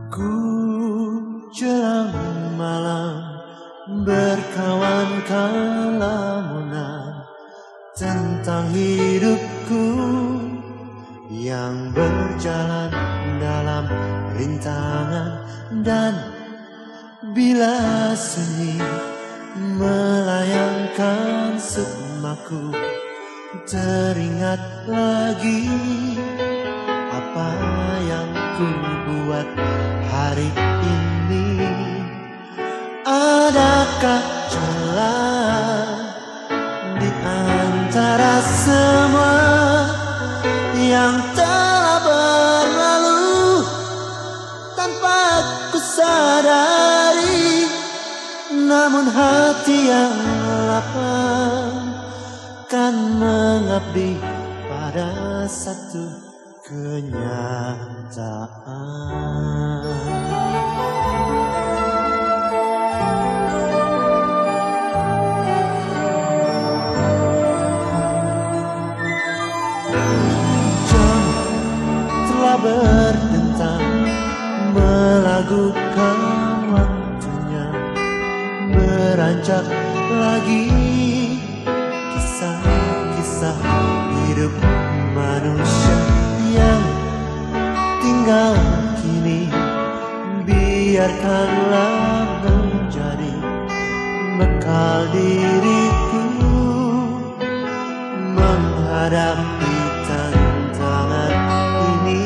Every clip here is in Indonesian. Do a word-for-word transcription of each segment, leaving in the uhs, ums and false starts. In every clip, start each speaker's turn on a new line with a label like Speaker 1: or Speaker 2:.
Speaker 1: Ku jelang malam berkawan kalamunan tentang hidupku yang berjalan dalam rintangan, dan bila sunyi melayangkan sukmaku, teringat lagi apa yang ku buat hari ini. Adakah celah di antara semua yang telah berlalu tanpa ku sadari? Namun hati yang lapang kan mengabdi pada satu kenyataan. Jam telah berdentang melagukan waktunya, beranjak lagi kisah-kisah hidup manusia yang tinggal kini. Biarkanlah menjadi bekal diriku menghadapi tantangan ini.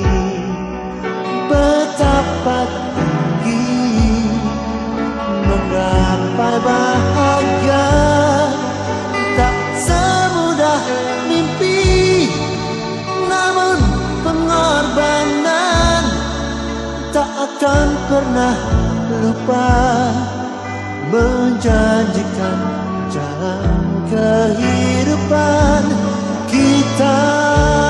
Speaker 1: Betapa tinggi menggapai bahagia, tak semudah mimpi, namun pengorbanan tak akan pernah lupa, menjanjikan jalan kehidupan kita.